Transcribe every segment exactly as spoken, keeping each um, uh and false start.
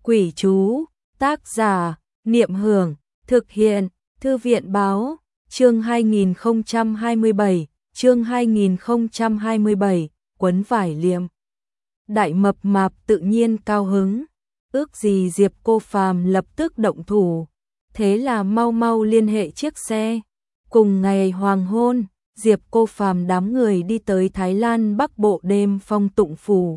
Quỷ chú, tác giả, Niệm Hưởng, thực hiện, Thư viện báo, chương hai nghìn không trăm hai mươi bảy, chương hai nghìn không trăm hai mươi bảy, quấn vải liệm. Đại mập mạp tự nhiên cao hứng, ước gì Diệp Cô Phàm lập tức động thủ, thế là mau mau liên hệ chiếc xe. Cùng ngày hoàng hôn, Diệp Cô Phàm đám người đi tới Thái Lan Bắc Bộ đêm phong tụng phủ.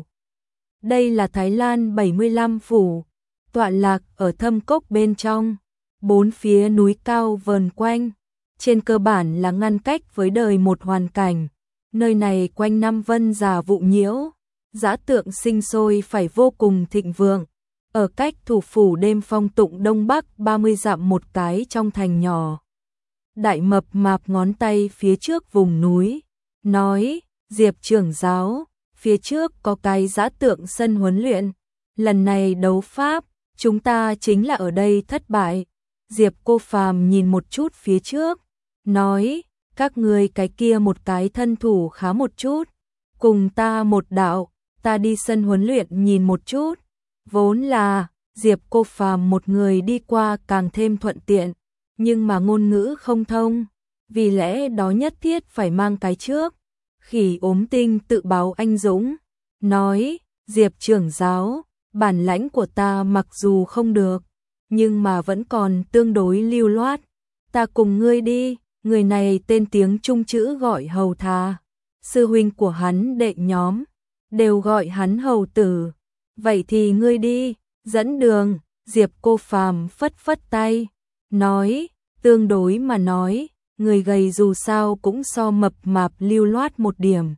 Đây là Thái Lan bảy mươi lăm phủ, tọa lạc ở thâm cốc bên trong, bốn phía núi cao vờn quanh, trên cơ bản là ngăn cách với đời một hoàn cảnh. Nơi này quanh năm vân già vụ nhiễu, dã tượng sinh sôi phải vô cùng thịnh vượng. Ở cách thủ phủ đêm phong tụng đông bắc ba mươi dặm một cái trong thành nhỏ. Đại mập mạp ngón tay phía trước vùng núi, nói, Diệp trưởng giáo, phía trước có cái dã tượng sân huấn luyện, lần này đấu pháp, chúng ta chính là ở đây thất bại. Diệp Cô Phàm nhìn một chút phía trước, nói, các ngươi cái kia một cái thân thủ khá một chút, cùng ta một đạo, ta đi sân huấn luyện nhìn một chút. Vốn là, Diệp Cô Phàm một người đi qua càng thêm thuận tiện, nhưng mà ngôn ngữ không thông, vì lẽ đó nhất thiết phải mang cái trước. Khỉ ốm tinh tự báo anh dũng, nói, Diệp trưởng giáo, bản lãnh của ta mặc dù không được, nhưng mà vẫn còn tương đối lưu loát, ta cùng ngươi đi. Người này tên tiếng Trung chữ gọi Hầu Thà, sư huynh của hắn đệ nhóm, đều gọi hắn Hầu Tử. Vậy thì ngươi đi, dẫn đường. Diệp Cô Phàm phất phất tay, nói, tương đối mà nói, người gầy dù sao cũng so mập mạp lưu loát một điểm.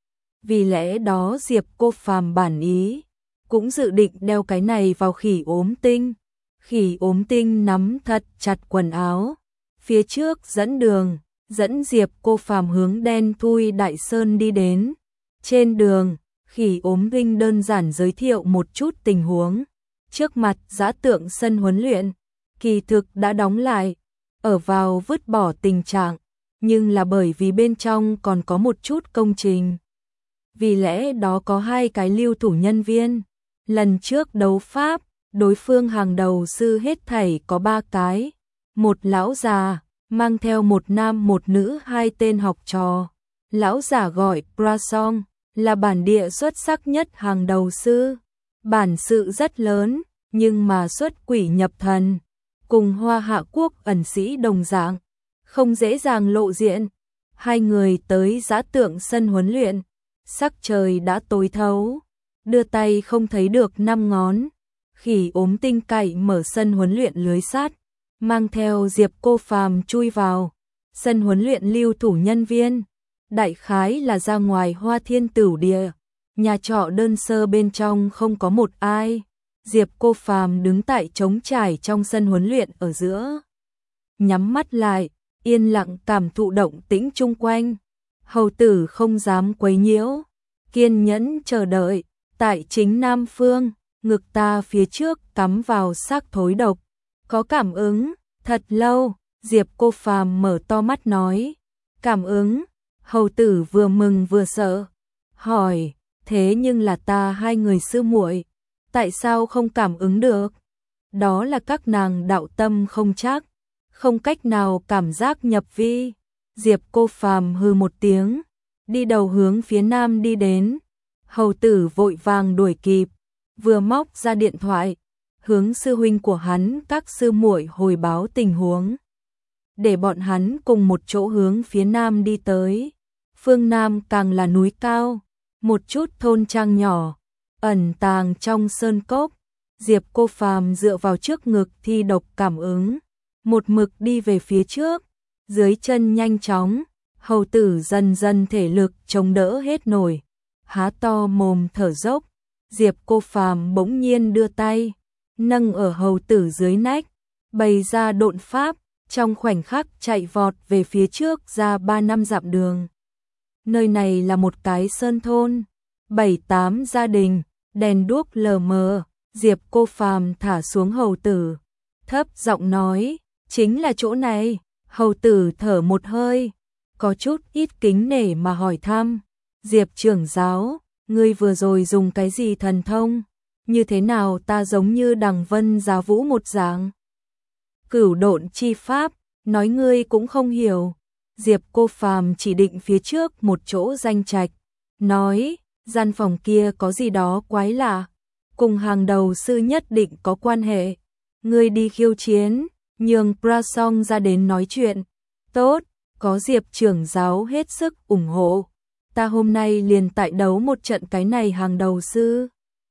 Vì lẽ đó Diệp Cô Phàm bản ý, cũng dự định đeo cái này vào khỉ ốm tinh. Khỉ ốm tinh nắm thật chặt quần áo, phía trước dẫn đường, dẫn Diệp Cô Phàm hướng đen thui Đại Sơn đi đến. Trên đường, khỉ ốm tinh đơn giản giới thiệu một chút tình huống. Trước mặt dã tượng sân huấn luyện, kỳ thực đã đóng lại, ở vào vứt bỏ tình trạng, nhưng là bởi vì bên trong còn có một chút công trình. Vì lẽ đó có hai cái lưu thủ nhân viên. Lần trước đấu pháp, đối phương hàng đầu sư hết thảy có ba cái. Một lão già, mang theo một nam một nữ hai tên học trò. Lão già gọi Prasong, là bản địa xuất sắc nhất hàng đầu sư. Bản sự rất lớn, nhưng mà xuất quỷ nhập thần, cùng Hoa Hạ quốc ẩn sĩ đồng dạng, không dễ dàng lộ diện. Hai người tới dã tượng sân huấn luyện, sắc trời đã tối thấu, đưa tay không thấy được năm ngón. Khỉ ốm tinh cậy mở sân huấn luyện lưới sắt, mang theo Diệp Cô Phàm chui vào. Sân huấn luyện lưu thủ nhân viên, đại khái là ra ngoài Hoa Thiên Tửu Địa, nhà trọ đơn sơ bên trong không có một ai. Diệp Cô Phàm đứng tại trống trải trong sân huấn luyện ở giữa, nhắm mắt lại, yên lặng cảm thụ động tĩnh chung quanh. Hầu Tử không dám quấy nhiễu, kiên nhẫn chờ đợi. Tại chính nam phương, ngực ta phía trước cắm vào xác thối độc, có cảm ứng. Thật lâu, Diệp Cô Phàm mở to mắt nói, cảm ứng. Hầu Tử vừa mừng vừa sợ, hỏi, thế nhưng là ta hai người sư muội, tại sao không cảm ứng được? Đó là các nàng đạo tâm không chắc, không cách nào cảm giác nhập vi. Diệp Cô Phàm hừ một tiếng, đi đầu hướng phía nam đi đến. Hầu Tử vội vàng đuổi kịp, vừa móc ra điện thoại, hướng sư huynh của hắn các sư muội hồi báo tình huống, để bọn hắn cùng một chỗ hướng phía nam đi tới. Phương Nam càng là núi cao, một chút thôn trang nhỏ, ẩn tàng trong sơn cốc. Diệp Cô Phàm dựa vào trước ngực thi độc cảm ứng, một mực đi về phía trước, dưới chân nhanh chóng. Hầu Tử dần dần thể lực chống đỡ hết nổi, há to mồm thở dốc. Diệp Cô Phàm bỗng nhiên đưa tay, nâng ở Hầu Tử dưới nách, bày ra độn pháp, trong khoảnh khắc chạy vọt về phía trước ra ba năm dặm đường. Nơi này là một cái sơn thôn, bảy tám gia đình, đèn đuốc lờ mờ. Diệp Cô Phàm thả xuống Hầu Tử, thấp giọng nói, chính là chỗ này. Hầu Tử thở một hơi, có chút ít kính nể mà hỏi thăm, Diệp trưởng giáo, ngươi vừa rồi dùng cái gì thần thông? như thế nào ta giống như Đằng Vân Giá Vũ một dạng. Cửu độn chi pháp, nói ngươi cũng không hiểu. Diệp Cô Phàm chỉ định phía trước một chỗ danh trạch, nói, gian phòng kia có gì đó quái lạ, cùng hàng đầu sư nhất định có quan hệ. Ngươi đi khiêu chiến, nhường Prasong ra đến nói chuyện. Tốt, có Diệp trưởng giáo hết sức ủng hộ. Ta hôm nay liền tại đấu một trận cái này hàng đầu sư.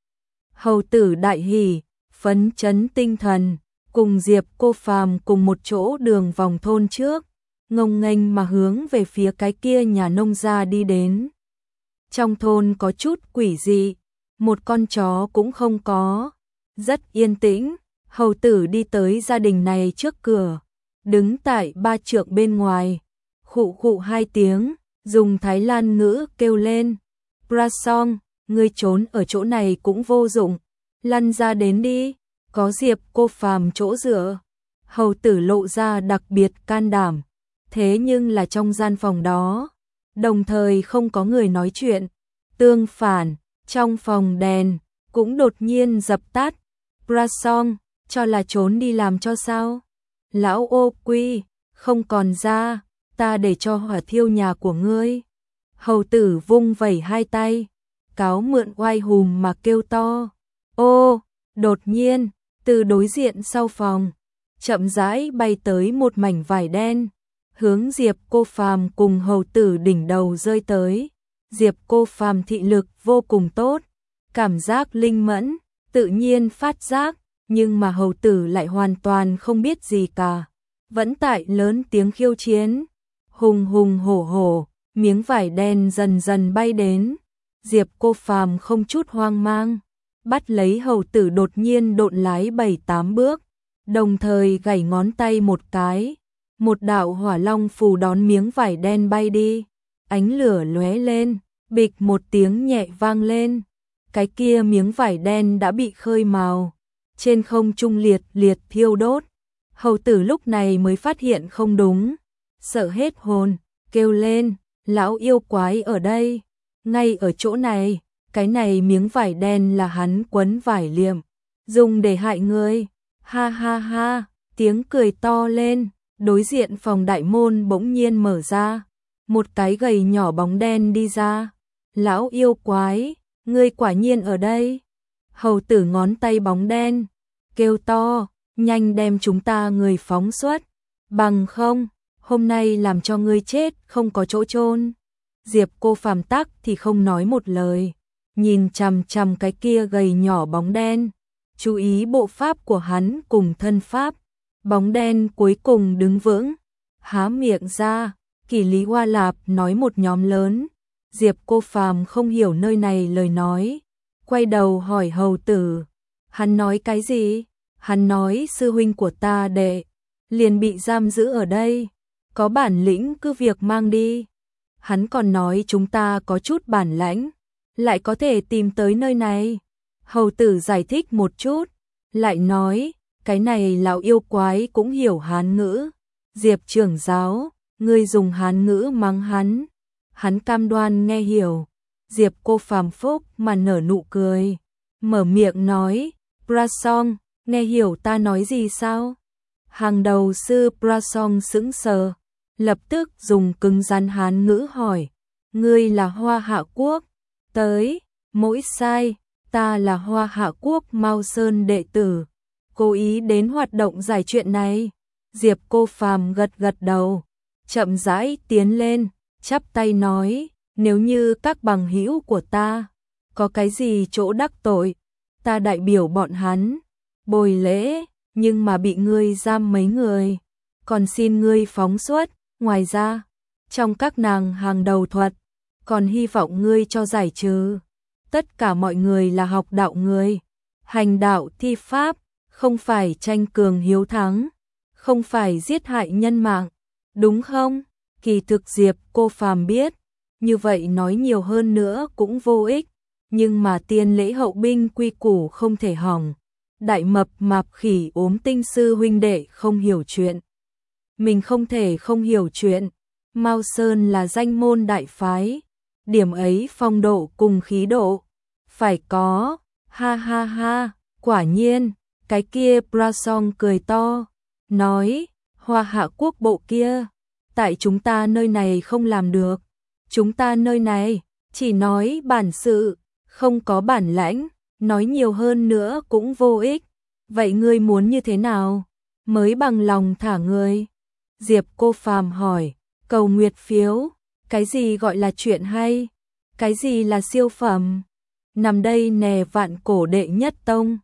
Hầu tử đại hỉ, phấn chấn tinh thần, cùng Diệp Cô Phàm cùng một chỗ đường vòng thôn trước, ngông nghênh mà hướng về phía cái kia nhà nông gia đi đến. Trong thôn có chút quỷ dị, một con chó cũng không có, rất yên tĩnh. Hầu tử đi tới gia đình này trước cửa, đứng tại ba trượng bên ngoài, khụ khụ hai tiếng, dùng Thái Lan ngữ kêu lên, Prasong, ngươi trốn ở chỗ này cũng vô dụng, lăn ra đến đi, có Diệp Cô Phàm chỗ dựa. Hầu tử lộ ra đặc biệt can đảm, thế nhưng là trong gian phòng đó, đồng thời không có người nói chuyện, tương phản, trong phòng đèn cũng đột nhiên dập tắt. Prasong, cho là trốn đi làm cho sao? Lão ô quy, không còn ra, ta để cho hỏa thiêu nhà của ngươi. Hầu tử vung vẩy hai tay, cáo mượn oai hùm mà kêu to. Ô, đột nhiên, từ đối diện sau phòng, chậm rãi bay tới một mảnh vải đen, hướng Diệp Cô Phàm cùng hầu tử đỉnh đầu rơi tới. Diệp Cô Phàm thị lực vô cùng tốt, cảm giác linh mẫn, tự nhiên phát giác, nhưng mà hầu tử lại hoàn toàn không biết gì cả, vẫn tại lớn tiếng khiêu chiến. Hùng hùng hổ hổ, miếng vải đen dần dần bay đến. Diệp Cô Phàm không chút hoang mang, bắt lấy hầu tử đột nhiên độn lái bảy tám bước, đồng thời gảy ngón tay một cái, một đạo hỏa long phù đón miếng vải đen bay đi, ánh lửa lóe lên, bịch một tiếng nhẹ vang lên, cái kia miếng vải đen đã bị khơi mào, trên không trung liệt liệt thiêu đốt. Hầu tử lúc này mới phát hiện không đúng, sợ hết hồn, kêu lên, lão yêu quái ở đây, ngay ở chỗ này, cái này miếng vải đen là hắn quấn vải liệm, dùng để hại người. Ha ha ha, tiếng cười to lên, đối diện phòng đại môn bỗng nhiên mở ra, một cái gầy nhỏ bóng đen đi ra. Lão yêu quái, ngươi quả nhiên ở đây. Hầu tử ngón tay bóng đen, kêu to, nhanh đem chúng ta người phóng xuất, bằng không, hôm nay làm cho ngươi chết không có chỗ chôn. Diệp Cô Phàm tắc thì không nói một lời, nhìn chằm chằm cái kia gầy nhỏ bóng đen, chú ý bộ pháp của hắn cùng thân pháp. Bóng đen cuối cùng đứng vững, há miệng ra, Kỷ Lý Hoa Lạp nói một nhóm lớn. Diệp Cô Phàm không hiểu nơi này lời nói, quay đầu hỏi hầu tử, hắn nói cái gì? Hắn nói sư huynh của ta đệ liền bị giam giữ ở đây, có bản lĩnh cứ việc mang đi. Hắn còn nói chúng ta có chút bản lãnh, lại có thể tìm tới nơi này. Hầu tử giải thích một chút, lại nói, cái này lão yêu quái cũng hiểu Hán ngữ. Diệp trưởng giáo, ngươi dùng Hán ngữ mắng hắn, hắn cam đoan nghe hiểu. Diệp Cô Phàm phúc mà nở nụ cười, mở miệng nói, Prasong, nghe hiểu ta nói gì sao? Hàng đầu sư Prasong sững sờ, lập tức dùng cứng rắn Hán ngữ hỏi, ngươi là Hoa Hạ Quốc tới? Mỗi sai, ta là Hoa Hạ Quốc Mao Sơn đệ tử, cố ý đến hoạt động giải chuyện này. Diệp Cô Phàm gật gật đầu, chậm rãi tiến lên, chắp tay nói, nếu như các bằng hữu của ta có cái gì chỗ đắc tội, ta đại biểu bọn hắn bồi lễ, nhưng mà bị ngươi giam mấy người, còn xin ngươi phóng xuất. Ngoài ra, trong các nàng hàng đầu thuật, còn hy vọng ngươi cho giải trừ. Tất cả mọi người là học đạo người, hành đạo thi pháp, không phải tranh cường hiếu thắng, không phải giết hại nhân mạng, đúng không? Kỳ thực Diệp Cô Phàm biết, như vậy nói nhiều hơn nữa cũng vô ích, nhưng mà tiên lễ hậu binh quy củ không thể hỏng. Đại mập mạp khỉ ốm tinh sư huynh đệ không hiểu chuyện, mình không thể không hiểu chuyện. Mao Sơn là danh môn đại phái, điểm ấy phong độ cùng khí độ phải có. Ha ha ha, quả nhiên, cái kia Brasong cười to, nói, Hoa Hạ quốc bộ kia, tại chúng ta nơi này không làm được, chúng ta nơi này, chỉ nói bản sự, không có bản lãnh, nói nhiều hơn nữa cũng vô ích, vậy ngươi muốn như thế nào, mới bằng lòng thả ngươi? Diệp Cô Phàm hỏi, cầu nguyệt phiếu, cái gì gọi là chuyện hay, cái gì là siêu phẩm, nằm đây nè vạn cổ đệ nhất tông.